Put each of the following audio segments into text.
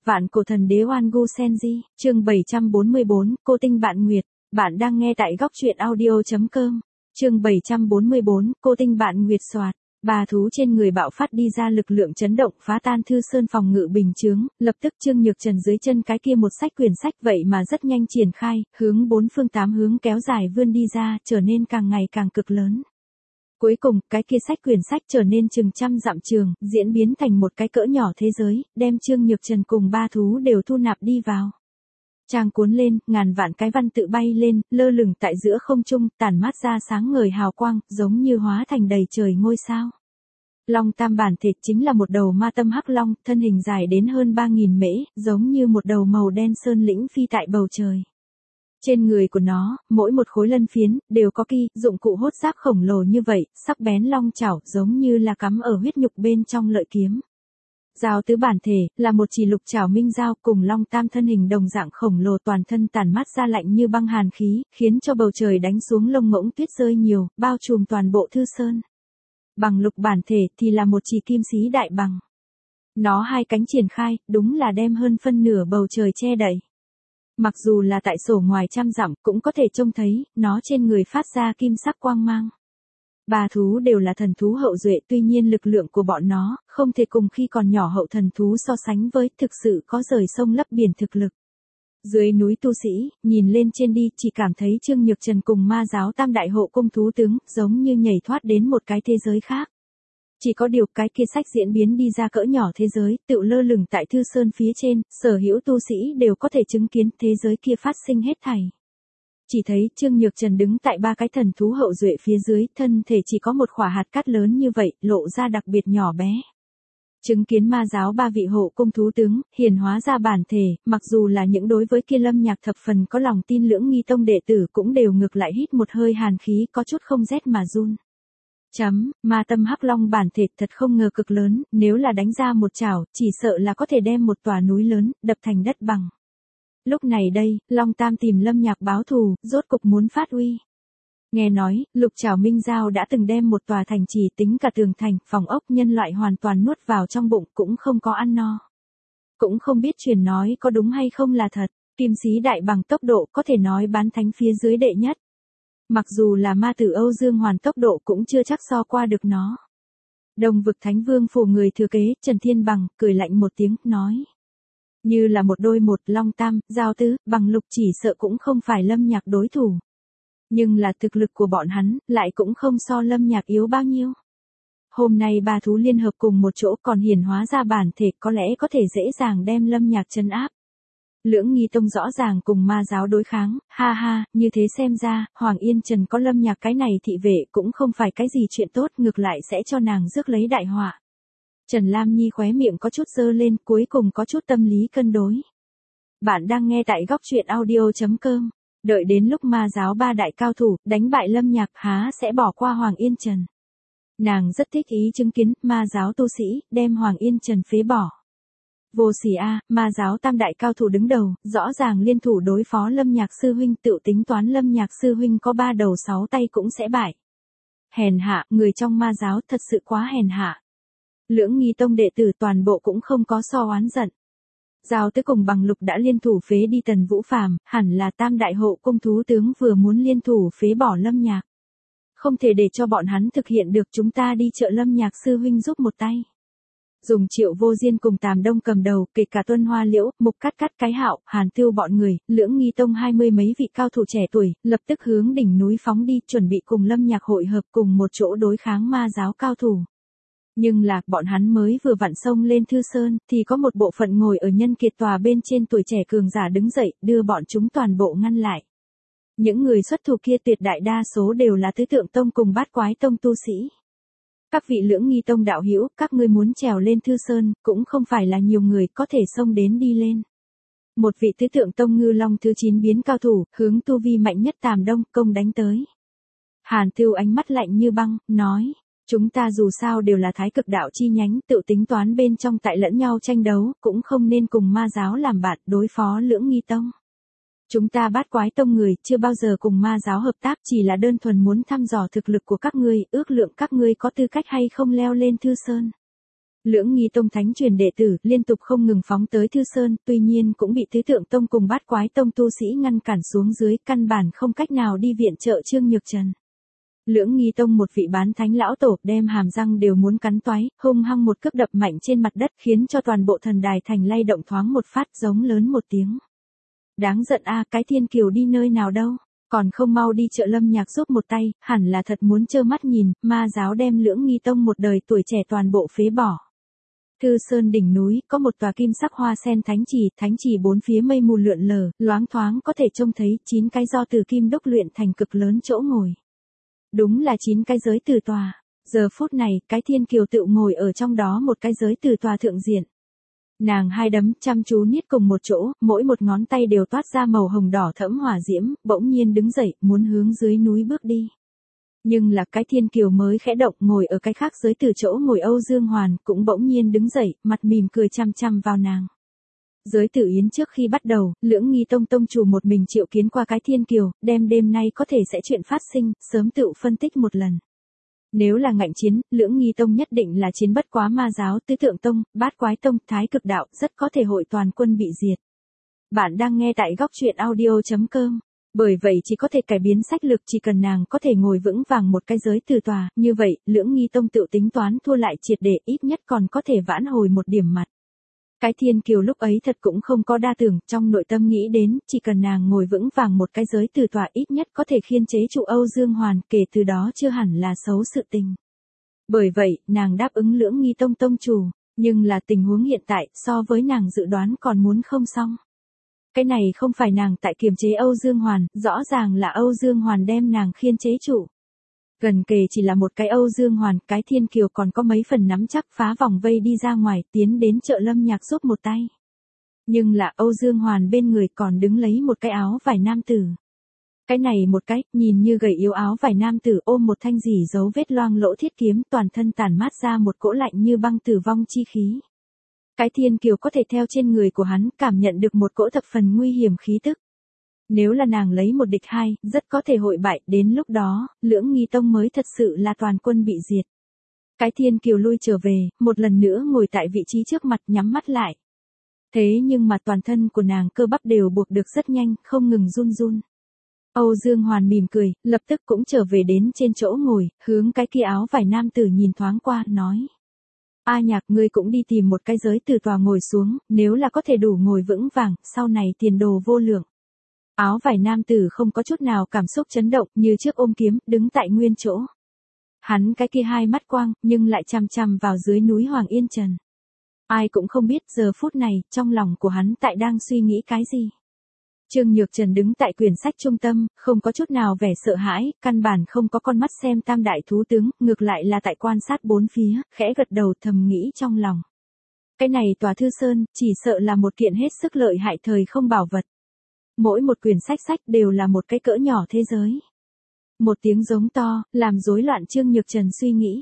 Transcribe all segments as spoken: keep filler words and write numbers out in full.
Vạn cổ thần đế Oan Gu Senji, chương bảy trăm bốn mươi bốn, cô tinh bạn nguyệt. Bạn đang nghe tại góc truyện audio.com. Chương bảy trăm bốn mươi bốn, cô tinh bạn nguyệt soạt. Bà thú trên người bạo phát đi ra lực lượng chấn động phá tan Thư Sơn phòng ngự bình chướng, lập tức Trương Nhược Trần dưới chân cái kia một sách quyển sách vậy mà rất nhanh triển khai, hướng bốn phương tám hướng kéo dài vươn đi ra, trở nên càng ngày càng cực lớn. Cuối cùng, cái kia sách quyển sách trở nên chừng trăm dặm trường, diễn biến thành một cái cỡ nhỏ thế giới, đem Trương Nhược Trần cùng ba thú đều thu nạp đi vào. Trang cuốn lên, ngàn vạn cái văn tự bay lên, lơ lửng tại giữa không trung, tản mát ra sáng ngời hào quang, giống như hóa thành đầy trời ngôi sao. Long Tam bản thể chính là một đầu ma tâm hắc long, thân hình dài đến hơn ba nghìn mễ, giống như một đầu màu đen sơn lĩnh phi tại bầu trời. Trên người của nó, mỗi một khối lân phiến, đều có ki, dụng cụ hốt giáp khổng lồ như vậy, sắc bén long chảo, giống như là cắm ở huyết nhục bên trong lợi kiếm. Dao tứ bản thể, là một chỉ lục chảo minh dao cùng Long Tam thân hình đồng dạng khổng lồ toàn thân tản mát ra lạnh như băng hàn khí, khiến cho bầu trời đánh xuống lông ngỗng tuyết rơi nhiều, bao trùm toàn bộ Thư Sơn. Bằng lục bản thể thì là một chỉ kim xí đại bằng. Nó hai cánh triển khai, đúng là đem hơn phân nửa bầu trời che đậy. Mặc dù là tại sổ ngoài trăm dặm cũng có thể trông thấy, nó trên người phát ra kim sắc quang mang. Ba thú đều là thần thú hậu duệ, tuy nhiên lực lượng của bọn nó, không thể cùng khi còn nhỏ hậu thần thú so sánh với, thực sự có rời sông lấp biển thực lực. Dưới núi tu sĩ, nhìn lên trên đi, chỉ cảm thấy Trương Nhược Trần cùng ma giáo tam đại hộ cung thú tướng, giống như nhảy thoát đến một cái thế giới khác. Chỉ có điều cái kia sách diễn biến đi ra cỡ nhỏ thế giới, tự lơ lửng tại Thư Sơn phía trên, sở hữu tu sĩ đều có thể chứng kiến thế giới kia phát sinh hết thảy. Chỉ thấy Trương Nhược Trần đứng tại ba cái thần thú hậu duệ phía dưới, thân thể chỉ có một khỏa hạt cát lớn như vậy, lộ ra đặc biệt nhỏ bé. Chứng kiến ma giáo ba vị hộ cung thú tướng, hiển hóa ra bản thể, mặc dù là những đối với kia Lâm Nhạc thập phần có lòng tin Lưỡng Nghi Tông đệ tử cũng đều ngược lại hít một hơi hàn khí, có chút không rét mà run. Chấm, ma tâm hắc long bản thể thật không ngờ cực lớn, nếu là đánh ra một chảo, chỉ sợ là có thể đem một tòa núi lớn, đập thành đất bằng. Lúc này đây, Long Tam tìm Lâm Nhạc báo thù, rốt cục muốn phát uy. Nghe nói, lục chảo minh dao đã từng đem một tòa thành trì tính cả tường thành, phòng ốc nhân loại hoàn toàn nuốt vào trong bụng, cũng không có ăn no. Cũng không biết truyền nói có đúng hay không là thật, kim xí đại bằng tốc độ có thể nói bán thánh phía dưới đệ nhất. Mặc dù là ma tử Âu Dương Hoàn tốc độ cũng chưa chắc so qua được nó. Đồng vực Thánh Vương phủ người thừa kế, Trần Thiên Bằng, cười lạnh một tiếng, nói. Như là một đôi một Long Tam, Giao Tứ, Bằng Lục chỉ sợ cũng không phải Lâm Nhạc đối thủ. Nhưng là thực lực của bọn hắn, lại cũng không so Lâm Nhạc yếu bao nhiêu. Hôm nay ba thú liên hợp cùng một chỗ còn hiển hóa ra bản thể, có lẽ có thể dễ dàng đem Lâm Nhạc trấn áp. Lưỡng Nghi Tông rõ ràng cùng ma giáo đối kháng, ha ha, như thế xem ra, Hoàng Yên Trần có Lâm Nhạc cái này thị vệ cũng không phải cái gì chuyện tốt, ngược lại sẽ cho nàng rước lấy đại họa. Trần Lam Nhi khóe miệng có chút dơ lên, cuối cùng có chút tâm lý cân đối. Bạn đang nghe tại góc truyện audio.com, đợi đến lúc ma giáo ba đại cao thủ, đánh bại Lâm Nhạc há sẽ bỏ qua Hoàng Yên Trần. Nàng rất thích ý chứng kiến, ma giáo tu sĩ, đem Hoàng Yên Trần phế bỏ. Vô sỉ a, ma giáo tam đại cao thủ đứng đầu, rõ ràng liên thủ đối phó Lâm Nhạc sư huynh, tự tính toán Lâm Nhạc sư huynh có ba đầu sáu tay cũng sẽ bại. Hèn hạ, người trong ma giáo thật sự quá hèn hạ. Lưỡng Nghi Tông đệ tử toàn bộ cũng không có so oán giận. Giao Tứ cùng Bằng Lục đã liên thủ phế đi Tần Vũ Phàm, hẳn là tam đại hộ cung thú tướng vừa muốn liên thủ phế bỏ Lâm Nhạc. Không thể để cho bọn hắn thực hiện được, chúng ta đi chợ Lâm Nhạc sư huynh giúp một tay. Dùng Triệu Vô Diên cùng Tàm Đông cầm đầu, kể cả Tuân Hoa Liễu, Mục Cắt Cắt Cái Hạo, Hàn Tưu bọn người, Lưỡng Nghi Tông hai mươi mấy vị cao thủ trẻ tuổi, lập tức hướng đỉnh núi phóng đi, chuẩn bị cùng Lâm Nhạc hội hợp cùng một chỗ đối kháng ma giáo cao thủ. Nhưng là, bọn hắn mới vừa vặn xông lên Thư Sơn, thì có một bộ phận ngồi ở nhân kiệt tòa bên trên tuổi trẻ cường giả đứng dậy, đưa bọn chúng toàn bộ ngăn lại. Những người xuất thủ kia tuyệt đại đa số đều là Tứ Tượng Tông cùng Bát Quái Tông tu sĩ. Các vị Lưỡng Nghi Tông đạo hữu, các ngươi muốn trèo lên Thư Sơn, cũng không phải là nhiều người có thể xông đến đi lên. Một vị Tứ Tượng Tông Ngư Long thứ chín biến cao thủ, hướng tu vi mạnh nhất Tàm Đông, công đánh tới. Hàn Tưu ánh mắt lạnh như băng, nói. Chúng ta dù sao đều là thái cực đạo chi nhánh, tự tính toán bên trong tại lẫn nhau tranh đấu, cũng không nên cùng ma giáo làm bạn, đối phó Lưỡng Nghi Tông. Chúng ta Bát Quái Tông người, chưa bao giờ cùng ma giáo hợp tác, chỉ là đơn thuần muốn thăm dò thực lực của các ngươi, ước lượng các ngươi có tư cách hay không leo lên Thư Sơn. Lưỡng Nghi Tông thánh truyền đệ tử liên tục không ngừng phóng tới Thư Sơn, tuy nhiên cũng bị Tứ Tượng Tông cùng Bát Quái Tông tu sĩ ngăn cản xuống dưới, căn bản không cách nào đi viện trợ Trương Nhược Trần. Lưỡng Nghi Tông một vị bán thánh lão tổ đem hàm răng đều muốn cắn toái, hung hăng một cước đập mạnh trên mặt đất khiến cho toàn bộ thần đài thành lay động thoáng một phát, giống lớn một tiếng. Đáng giận a, cái Thiên Kiều đi nơi nào đâu, còn không mau đi chợ Lâm Nhạc giúp một tay, hẳn là thật muốn trơ mắt nhìn, ma giáo đem Lưỡng Nghi Tông một đời tuổi trẻ toàn bộ phế bỏ. Thư Sơn đỉnh núi, có một tòa kim sắc hoa sen thánh trì, thánh trì bốn phía mây mù lượn lờ, loáng thoáng có thể trông thấy chín cái do từ kim đúc luyện thành cực lớn chỗ ngồi. Đúng là chín cái giới từ tòa. Giờ phút này, cái Thiên Kiều tự ngồi ở trong đó một cái giới từ tòa thượng diện. Nàng hai đấm chăm chú niết cùng một chỗ, mỗi một ngón tay đều toát ra màu hồng đỏ thẫm hỏa diễm, bỗng nhiên đứng dậy, muốn hướng dưới núi bước đi. Nhưng là cái Thiên Kiều mới khẽ động, ngồi ở cái khác giới từ chỗ ngồi Âu Dương Hoàn, cũng bỗng nhiên đứng dậy, mặt mỉm cười chăm chăm vào nàng. Giới tử yến trước khi bắt đầu, Lưỡng Nghi Tông tông chủ một mình triệu kiến qua cái Thiên Kiều, đem đêm nay có thể sẽ chuyện phát sinh, sớm tự phân tích một lần. Nếu là ngạnh chiến, Lưỡng Nghi Tông nhất định là chiến bất quá ma giáo, Tứ Tượng Tông, Bát Quái Tông, Thái Cực Đạo, rất có thể hội toàn quân bị diệt. Bạn đang nghe tại góc truyện audio chấm com. Bởi vậy chỉ có thể cải biến sách lược, chỉ cần nàng có thể ngồi vững vàng một cái giới từ tòa, như vậy, Lưỡng Nghi Tông tự tính toán thua lại triệt để, ít nhất còn có thể vãn hồi một điểm mặt. Cái Thiên Kiều lúc ấy thật cũng không có đa tưởng, trong nội tâm nghĩ đến, chỉ cần nàng ngồi vững vàng một cái giới từ tòa ít nhất có thể khiên chế trụ Âu Dương Hoàn, kể từ đó chưa hẳn là xấu sự tình. Bởi vậy, nàng đáp ứng Lưỡng Nghi Tông tông chủ, nhưng là tình huống hiện tại, so với nàng dự đoán còn muốn không xong. Cái này không phải nàng tại kiềm chế Âu Dương Hoàn, rõ ràng là Âu Dương Hoàn đem nàng khiên chế trụ. Gần kề chỉ là một cái Âu Dương Hoàn, cái Thiên Kiều còn có mấy phần nắm chắc phá vòng vây đi ra ngoài, tiến đến chợ Lâm Nhạc giúp một tay. Nhưng là Âu Dương Hoàn bên người còn đứng lấy một cái áo vải nam tử. Cái này một cái, nhìn như gầy yếu áo vải nam tử ôm một thanh rỉ dấu vết loang lỗ thiết kiếm, toàn thân tản mát ra một cỗ lạnh như băng tử vong chi khí. Cái Thiên Kiều có thể theo trên người của hắn cảm nhận được một cỗ thập phần nguy hiểm khí tức. Nếu là nàng lấy một địch hai, rất có thể hội bại, đến lúc đó, Lưỡng Nghi Tông mới thật sự là toàn quân bị diệt. Cái Thiên Kiều lui trở về, một lần nữa ngồi tại vị trí trước mặt nhắm mắt lại. Thế nhưng mà toàn thân của nàng cơ bắp đều buộc được rất nhanh, không ngừng run run. Âu Dương Hoàn mỉm cười, lập tức cũng trở về đến trên chỗ ngồi, hướng cái kia áo vải nam tử nhìn thoáng qua, nói. A Nhạc, ngươi cũng đi tìm một cái giới từ tòa ngồi xuống, nếu là có thể đủ ngồi vững vàng, sau này tiền đồ vô lượng. Áo vải nam tử không có chút nào cảm xúc chấn động, như trước ôm kiếm, đứng tại nguyên chỗ. Hắn cái kia hai mắt quang, nhưng lại chằm chằm vào dưới núi Hoàng Yên Trần. Ai cũng không biết giờ phút này, trong lòng của hắn tại đang suy nghĩ cái gì. Trương Nhược Trần đứng tại quyển sách trung tâm, không có chút nào vẻ sợ hãi, căn bản không có con mắt xem tam đại thú tướng, ngược lại là tại quan sát bốn phía, khẽ gật đầu thầm nghĩ trong lòng. Cái này tòa Thư Sơn, chỉ sợ là một kiện hết sức lợi hại thời không bảo vật. Mỗi một quyển sách sách đều là một cái cỡ nhỏ thế giới. Một tiếng giống to, làm rối loạn Trương Nhược Trần suy nghĩ.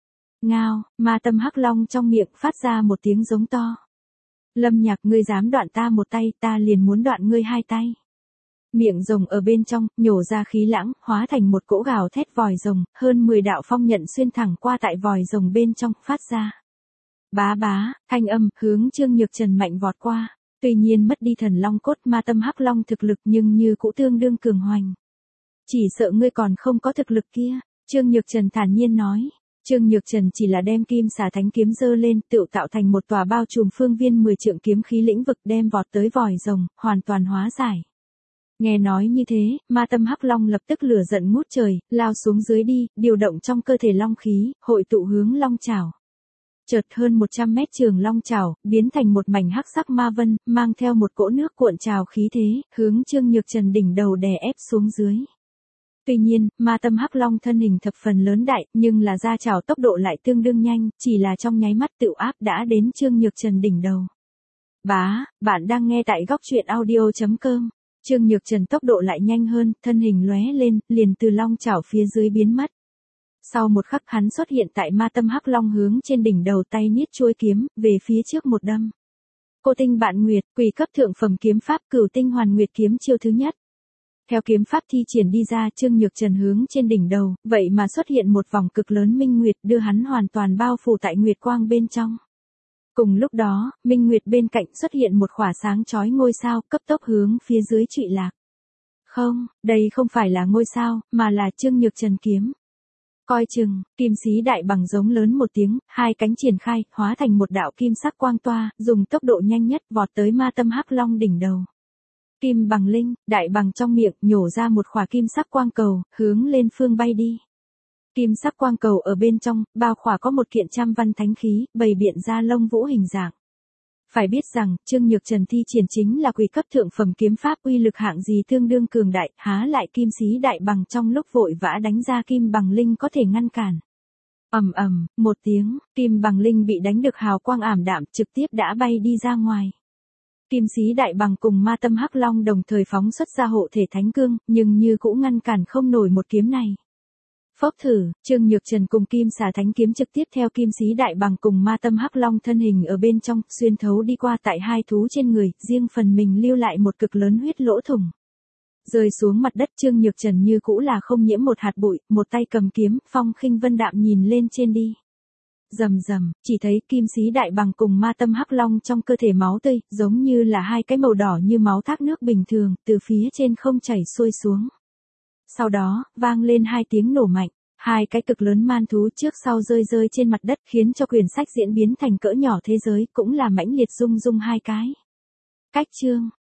Ngao, ma tâm hắc long trong miệng phát ra một tiếng giống to. Lâm Nhạc, ngươi dám đoạn ta một tay, ta liền muốn đoạn ngươi hai tay. Miệng rồng ở bên trong, nhổ ra khí lãng, hóa thành một cỗ gào thét vòi rồng, hơn mười đạo phong nhận xuyên thẳng qua tại vòi rồng bên trong, phát ra. Bá bá, thanh âm, hướng Trương Nhược Trần mạnh vọt qua. Tuy nhiên mất đi thần long cốt ma tâm hắc long thực lực nhưng như cũ tương đương cường hoành. Chỉ sợ ngươi còn không có thực lực kia, Trương Nhược Trần thản nhiên nói. Trương Nhược Trần chỉ là đem kim xà thánh kiếm giơ lên, tự tạo thành một tòa bao trùm phương viên mười trượng kiếm khí lĩnh vực đem vọt tới vòi rồng, hoàn toàn hóa giải. Nghe nói như thế, ma tâm hắc long lập tức lửa giận ngút trời, lao xuống dưới đi, điều động trong cơ thể long khí, hội tụ hướng long chảo. Chợt hơn một trăm mét trường long chảo, biến thành một mảnh hắc sắc ma vân, mang theo một cỗ nước cuộn trào khí thế, hướng Trương Nhược Trần đỉnh đầu đè ép xuống dưới. Tuy nhiên, ma tâm hắc long thân hình thập phần lớn đại, nhưng là ra chảo tốc độ lại tương đương nhanh, chỉ là trong nháy mắt tự áp đã đến Trương Nhược Trần đỉnh đầu. Bá, bạn đang nghe tại góc truyện audio chấm com. Trương Nhược Trần tốc độ lại nhanh hơn, thân hình lóe lên, liền từ long chảo phía dưới biến mất. Sau một khắc hắn xuất hiện tại ma tâm hắc long hướng trên đỉnh đầu, tay niết chuôi kiếm, về phía trước một đâm. Cô tinh bạn nguyệt, quỷ cấp thượng phẩm kiếm pháp Cửu Tinh Hoàn Nguyệt kiếm chiêu thứ nhất. Theo kiếm pháp thi triển đi ra, Trương Nhược Trần hướng trên đỉnh đầu, vậy mà xuất hiện một vòng cực lớn minh nguyệt, đưa hắn hoàn toàn bao phủ tại nguyệt quang bên trong. Cùng lúc đó, minh nguyệt bên cạnh xuất hiện một khỏa sáng chói ngôi sao, cấp tốc hướng phía dưới trụy lạc. Không, đây không phải là ngôi sao, mà là Trương Nhược Trần kiếm. Coi chừng, kim sĩ đại bằng giống lớn một tiếng, hai cánh triển khai, hóa thành một đạo kim sắc quang toa, dùng tốc độ nhanh nhất vọt tới ma tâm hắc long đỉnh đầu. Kim bằng linh, đại bằng trong miệng, nhổ ra một khỏa kim sắc quang cầu, hướng lên phương bay đi. Kim sắc quang cầu ở bên trong, bao khỏa có một kiện trăm văn thánh khí, bày biện ra lông vũ hình dạng. Phải biết rằng, Trương Nhược Trần thi triển chính là quỷ cấp thượng phẩm kiếm pháp, uy lực hạng gì tương đương cường đại, há lại kim sĩ đại bằng trong lúc vội vã đánh ra kim bằng linh có thể ngăn cản. Ầm ầm, một tiếng, kim bằng linh bị đánh được hào quang ảm đạm, trực tiếp đã bay đi ra ngoài. Kim sĩ đại bằng cùng ma tâm hắc long đồng thời phóng xuất ra hộ thể thánh cương, nhưng như cũng ngăn cản không nổi một kiếm này. Phốc thử, Trương Nhược Trần cùng kim xà thánh kiếm trực tiếp theo kim sĩ đại bằng cùng ma tâm hắc long thân hình ở bên trong, xuyên thấu đi qua tại hai thú trên người, riêng phần mình lưu lại một cực lớn huyết lỗ thủng. Rơi xuống mặt đất, Trương Nhược Trần như cũ là không nhiễm một hạt bụi, một tay cầm kiếm, phong khinh vân đạm nhìn lên trên đi. Rầm rầm, chỉ thấy kim sĩ đại bằng cùng ma tâm hắc long trong cơ thể máu tươi, giống như là hai cái màu đỏ như máu thác nước bình thường, từ phía trên không chảy xuôi xuống. Sau đó, vang lên hai tiếng nổ mạnh, hai cái cực lớn man thú trước sau rơi rơi trên mặt đất, khiến cho quyển sách diễn biến thành cỡ nhỏ thế giới, cũng là mãnh liệt rung rung hai cái. Cách chương,